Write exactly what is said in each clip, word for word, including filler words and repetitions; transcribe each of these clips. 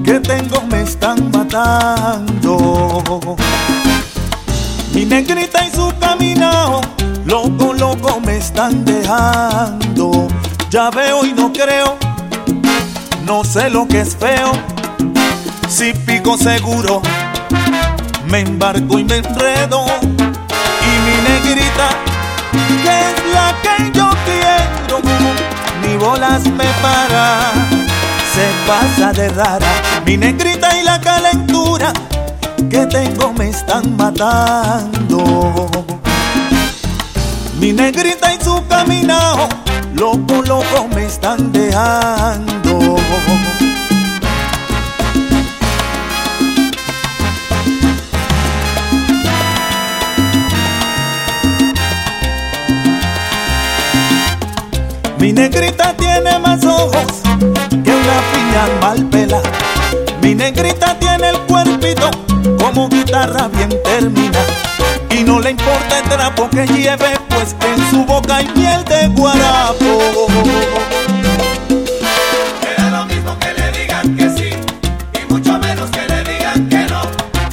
que tengo me están matando. Mi negrita y su caminado, loco, loco me están dejando. Ya veo y no creo, no sé lo que es feo. Si pico seguro, me embarco y me enredo. Y mi negrita, que es la que yo quiero, ni bolas me para, se pasa de rara. Mi negrita y la calentura que tengo me están matando. Mi negrita y su caminado, loco, loco me están dejando. Mi negrita tiene más ojos que una piña mal pela. Mi negrita tiene el cuerpito como guitarra bien termina. Y no le importa el trapo que lleve, pues que en su boca hay miel de guarapo. Me da lo mismo que le digan que sí, y mucho menos que le digan que no.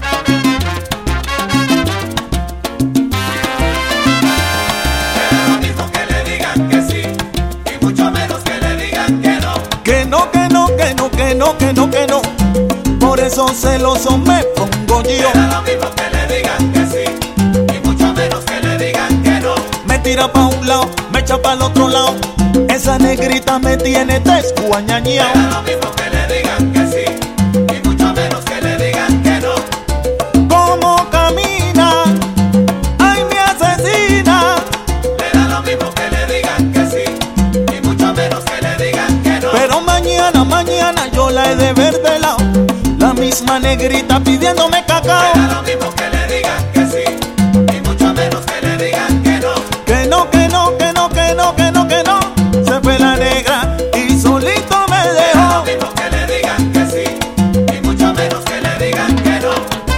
Me da lo mismo que le digan que sí, y mucho menos que le digan que no. Que no, que no, que no, que no, que no, que no. Por eso celoso me pongo yo. Me da lo mismo que le digan que sí, y mucho menos que le digan que no. Me tira pa' un lado, me echa pa' el otro lado. Esa negrita me tiene desguañañao. Me da lo mismo que le digan que sí, y mucho menos que le digan que no. Cómo camina, ay me asesina. Me da lo mismo que le digan que sí, y mucho menos que le digan que no. Pero mañana, mañana yo la he de ver de lado. La misma negrita pidiéndome cacao. Me da lo mismo que le digan que sí, y mucho menos que le digan que no. Que no, que no, que no, que no, que no, que no. Se fue la negra y solito me Me da lo dejó. mismo que le digan que sí, y mucho menos que le digan que no.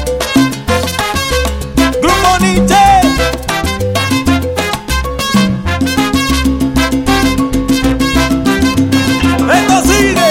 Grupo Nietzsche. Esto sigue.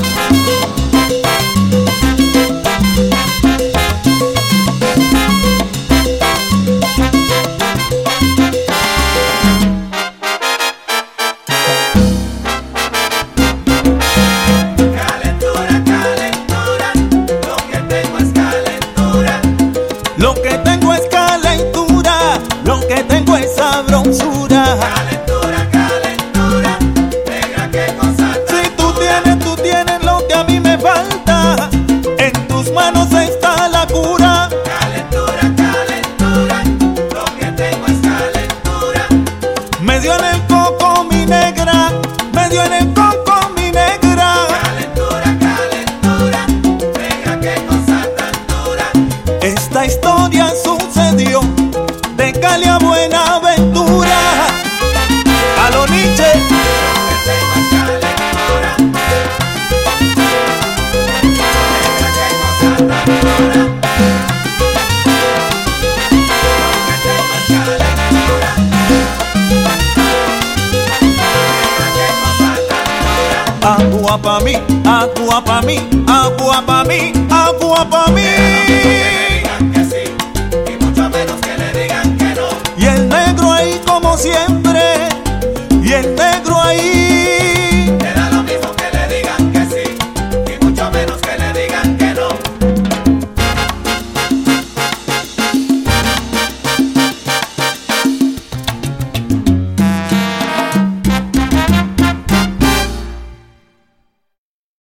Calentura, calentura, lo que tengo es calentura. Lo que tengo es calentura, lo que tengo es sabrosura. Calentura, calentura, negra, qué cosa tan Si tú tienes, tú tienes lo que a mí me falta. En tus manos está la cura. calentura, calentura, lo que tengo es calentura. Me dio en el coco mi negra, me dio en el coco mi negra. Calentura, calentura, negra, qué cosa tan dura. Esta historia sucedió de Cali a Buenaventura. A lo Nietzsche. Lo que tengo es calentura, negra, qué cosa tan dura. Lo que tengo es calentura, negra, qué cosa tan dura. Agua pa' mí, agua pa' mí, agua pa' mí, agua pa' mí. Que le digan que sí, y mucho menos que le digan que no. Y el negro ahí como siempre.